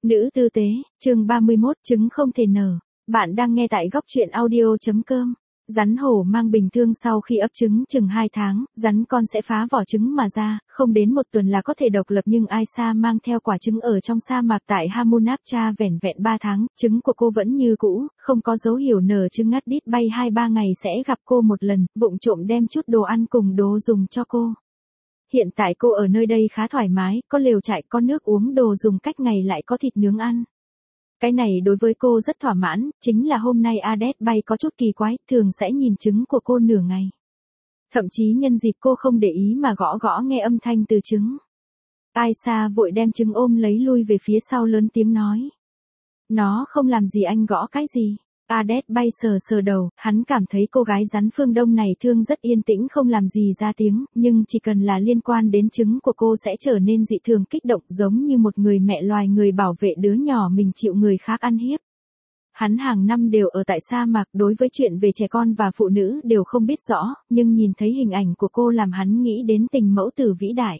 Nữ tư tế, chương 31, trứng không thể nở. Bạn đang nghe tại góc truyện audio.com. Rắn hổ mang bình thương sau khi ấp trứng chừng 2 tháng, rắn con sẽ phá vỏ trứng mà ra, không đến 1 tuần là có thể độc lập, nhưng Aisha mang theo quả trứng ở trong sa mạc tại Hamunaptra vẻn vẹn 3 tháng, trứng của cô vẫn như cũ, không có dấu hiệu nở trứng. Ngắt đít bay 2-3 ngày sẽ gặp cô một lần, vụng trộm đem chút đồ ăn cùng đồ dùng cho cô. Hiện tại cô ở nơi đây khá thoải mái, có lều trại, có nước uống, đồ dùng cách ngày lại có thịt nướng ăn. Cái này đối với cô rất thỏa mãn, chính là hôm nay Ades bay có chút kỳ quái, thường sẽ nhìn trứng của cô nửa ngày. Thậm chí nhân dịp cô không để ý mà gõ gõ nghe âm thanh từ trứng. Aisha vội đem trứng ôm lấy lui về phía sau, lớn tiếng nói. Nó không làm gì anh gõ cái gì. Ades bay sờ sờ đầu, hắn cảm thấy cô gái rắn phương Đông này thương rất yên tĩnh, không làm gì ra tiếng, nhưng chỉ cần là liên quan đến trứng của cô sẽ trở nên dị thường kích động, giống như một người mẹ loài người bảo vệ đứa nhỏ mình chịu người khác ăn hiếp. Hắn hàng năm đều ở tại sa mạc, đối với chuyện về trẻ con và phụ nữ đều không biết rõ, nhưng nhìn thấy hình ảnh của cô làm hắn nghĩ đến tình mẫu tử vĩ đại.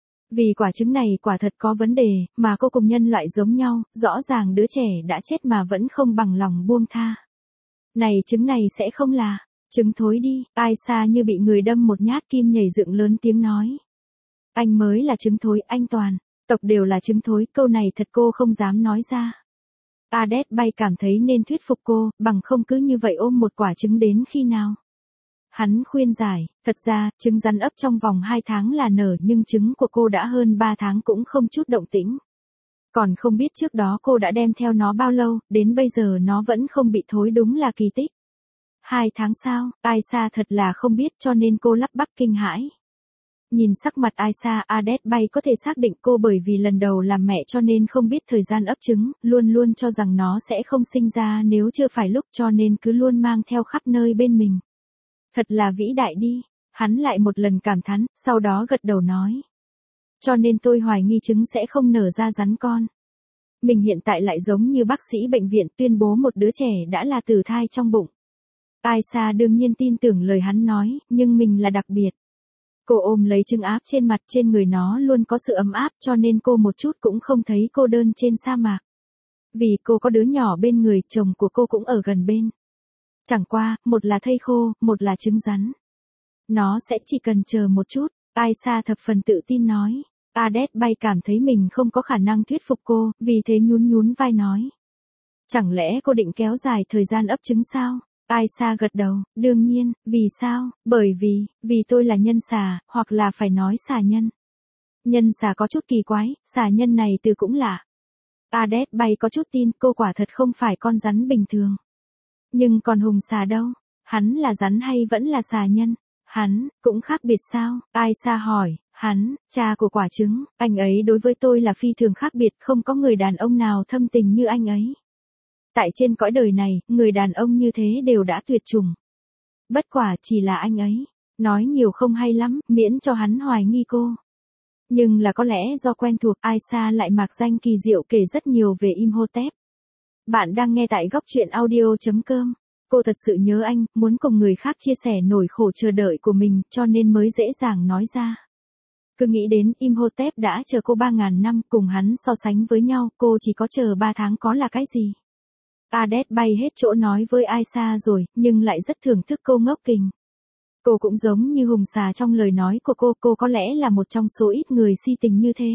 Vì quả trứng này quả thật có vấn đề, mà cô cùng nhân loại giống nhau, rõ ràng đứa trẻ đã chết mà vẫn không bằng lòng buông tha. Này, trứng này sẽ không là trứng thối đi. Aisha như bị người đâm một nhát kim, nhảy dựng lớn tiếng nói. Anh mới là trứng thối, anh toàn tộc đều là trứng thối. Câu này thật cô không dám nói ra. Ades bay cảm thấy nên thuyết phục cô, bằng không cứ như vậy ôm một quả trứng đến khi nào. Hắn khuyên giải, thật ra, trứng rắn ấp trong vòng 2 tháng là nở, nhưng trứng của cô đã hơn 3 tháng cũng không chút động tĩnh. Còn không biết trước đó cô đã đem theo nó bao lâu, đến bây giờ nó vẫn không bị thối, đúng là kỳ tích. 2 tháng sao? Aisha thật là không biết, cho nên cô lắp bắp kinh hãi. Nhìn sắc mặt Aisha, Ades bay có thể xác định cô bởi vì lần đầu làm mẹ cho nên không biết thời gian ấp trứng, luôn luôn cho rằng nó sẽ không sinh ra nếu chưa phải lúc, cho nên cứ luôn mang theo khắp nơi bên mình. Thật là vĩ đại đi, hắn lại một lần cảm thán, sau đó gật đầu nói. Cho nên tôi hoài nghi trứng sẽ không nở ra rắn con. Mình hiện tại lại giống như bác sĩ bệnh viện tuyên bố một đứa trẻ đã là tử thai trong bụng. Aisha đương nhiên tin tưởng lời hắn nói, nhưng mình là đặc biệt. Cô ôm lấy trứng áp trên mặt, trên người nó luôn có sự ấm áp, cho nên cô một chút cũng không thấy cô đơn trên sa mạc. Vì cô có đứa nhỏ bên người, chồng của cô cũng ở gần bên. Chẳng qua, một là thây khô, một là trứng rắn. Nó sẽ chỉ cần chờ một chút, Aisha thập phần tự tin nói. Ades bay cảm thấy mình không có khả năng thuyết phục cô, vì thế nhún vai nói. Chẳng lẽ cô định kéo dài thời gian ấp trứng sao? Aisha gật đầu, đương nhiên, vì sao? Bởi vì tôi là nhân xà, hoặc là phải nói xà nhân. Nhân xà có chút kỳ quái, xà nhân này từ cũng lạ. Ades bay có chút tin, cô quả thật không phải con rắn bình thường. Nhưng còn hùng xà đâu? Hắn là rắn hay vẫn là xà nhân? Hắn, cũng khác biệt sao? Aisha hỏi, hắn, cha của quả trứng, anh ấy đối với tôi là phi thường khác biệt, không có người đàn ông nào thâm tình như anh ấy. Tại trên cõi đời này, người đàn ông như thế đều đã tuyệt chủng. Bất quả chỉ là anh ấy, nói nhiều không hay lắm, miễn cho hắn hoài nghi cô. Nhưng là có lẽ do quen thuộc, Aisha lại mạc danh kỳ diệu kể rất nhiều về Imhotep. Bạn đang nghe tại góc truyện audio.com. Cô thật sự nhớ anh, muốn cùng người khác chia sẻ nỗi khổ chờ đợi của mình, cho nên mới dễ dàng nói ra. Cứ nghĩ đến Imhotep đã chờ cô 3.000 năm, cùng hắn so sánh với nhau, cô chỉ có chờ 3 tháng có là cái gì. Ades bay hết chỗ nói với Aisha rồi, nhưng lại rất thưởng thức cô ngốc kình. Cô cũng giống như hùng xà trong lời nói của cô có lẽ là một trong số ít người si tình như thế.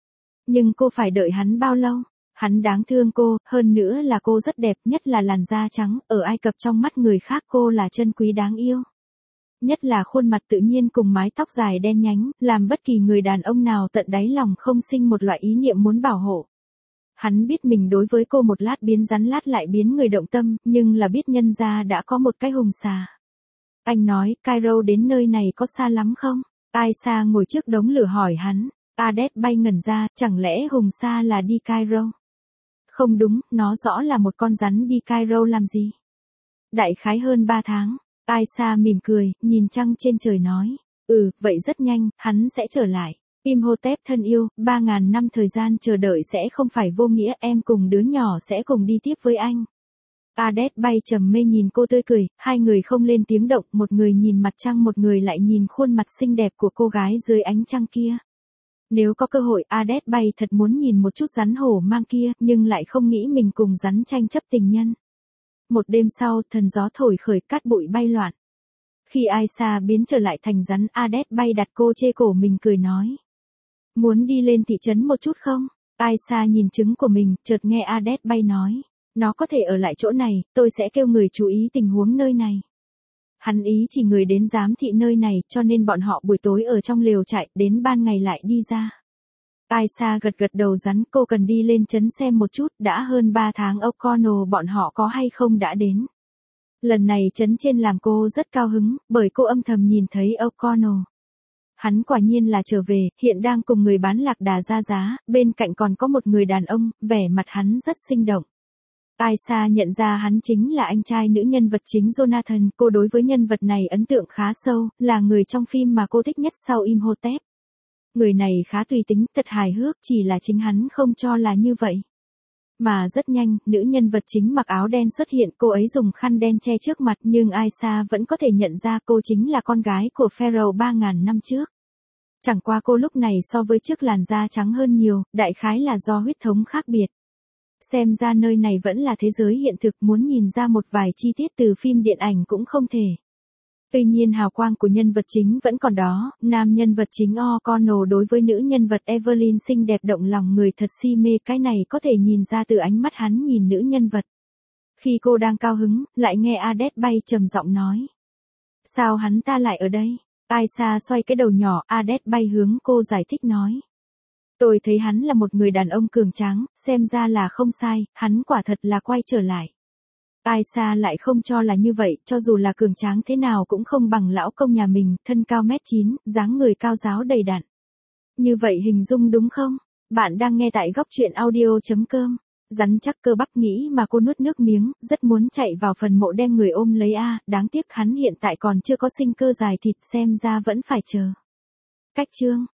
Nhưng cô phải đợi hắn bao lâu? Hắn đáng thương cô, hơn nữa là cô rất đẹp, nhất là làn da trắng, ở Ai Cập trong mắt người khác cô là chân quý đáng yêu. Nhất là khuôn mặt tự nhiên cùng mái tóc dài đen nhánh, làm bất kỳ người đàn ông nào tận đáy lòng không sinh một loại ý niệm muốn bảo hộ. Hắn biết mình đối với cô một lát biến rắn lát lại biến người động tâm, nhưng là biết nhân ra đã có một cái hùng xà. Anh nói, Cairo đến nơi này có xa lắm không? Aisha ngồi trước đống lửa hỏi hắn. Ades bay ngẩn ra, chẳng lẽ hùng xà là đi Cairo? Không đúng, nó rõ là một con rắn đi Cairo làm gì? Đại khái hơn 3 tháng. Aisha mỉm cười, nhìn trăng trên trời nói. Vậy rất nhanh, hắn sẽ trở lại. Imhotep thân yêu, 3.000 năm thời gian chờ đợi sẽ không phải vô nghĩa, em cùng đứa nhỏ sẽ cùng đi tiếp với anh. Ades bay trầm mê nhìn cô tươi cười, hai người không lên tiếng động, một người nhìn mặt trăng, một người lại nhìn khuôn mặt xinh đẹp của cô gái dưới ánh trăng kia. Nếu có cơ hội Ades bay thật muốn nhìn một chút rắn hổ mang kia, nhưng lại không nghĩ mình cùng rắn tranh chấp tình nhân. Một đêm sau, thần gió thổi khởi cát bụi bay loạn. Khi Aisha biến trở lại thành rắn, Ades bay đặt cô chê cổ mình cười nói. Muốn đi lên thị trấn một chút không? Aisha nhìn trứng của mình, chợt nghe Ades bay nói. Nó có thể ở lại chỗ này, tôi sẽ kêu người chú ý tình huống nơi này. Hắn ý chỉ người đến giám thị nơi này, cho nên bọn họ buổi tối ở trong lều trại, đến ban ngày lại đi ra. Aisha gật gật đầu rắn, cô cần đi lên trấn xem một chút, đã hơn 3 tháng O'Connell bọn họ có hay không đã đến. Lần này trấn trên làm cô rất cao hứng, bởi cô âm thầm nhìn thấy O'Connell. Hắn quả nhiên là trở về, hiện đang cùng người bán lạc đà ra giá, bên cạnh còn có một người đàn ông, vẻ mặt hắn rất sinh động. Aisha nhận ra hắn chính là anh trai nữ nhân vật chính Jonathan, cô đối với nhân vật này ấn tượng khá sâu, là người trong phim mà cô thích nhất sau Imhotep. Người này khá tùy tính, thật hài hước, chỉ là chính hắn không cho là như vậy. Mà rất nhanh, nữ nhân vật chính mặc áo đen xuất hiện, cô ấy dùng khăn đen che trước mặt nhưng Aisha vẫn có thể nhận ra cô chính là con gái của Pharaoh 3.000 năm trước. Chẳng qua cô lúc này so với trước làn da trắng hơn nhiều, đại khái là do huyết thống khác biệt. Xem ra nơi này vẫn là thế giới hiện thực, muốn nhìn ra một vài chi tiết từ phim điện ảnh cũng không thể. Tuy nhiên hào quang của nhân vật chính vẫn còn đó, nam nhân vật chính O'Connell đối với nữ nhân vật Evelyn xinh đẹp động lòng người thật si mê, cái này có thể nhìn ra từ ánh mắt hắn nhìn nữ nhân vật. Khi cô đang cao hứng, lại nghe Ades bay trầm giọng nói. Sao hắn ta lại ở đây? Aisha xoay cái đầu nhỏ, Ades bay hướng cô giải thích nói. Tôi thấy hắn là một người đàn ông cường tráng, xem ra là không sai, hắn quả thật là quay trở lại. Aisha lại không cho là như vậy, cho dù là cường tráng thế nào cũng không bằng lão công nhà mình, thân cao 1m9, dáng người cao ráo đầy đặn. Như vậy hình dung đúng không? Bạn đang nghe tại góc truyện audio.com. Rắn chắc cơ bắp nghĩ mà cô nuốt nước miếng, rất muốn chạy vào phần mộ đem người ôm lấy đáng tiếc hắn hiện tại còn chưa có sinh cơ dài thịt, xem ra vẫn phải chờ. Cách chương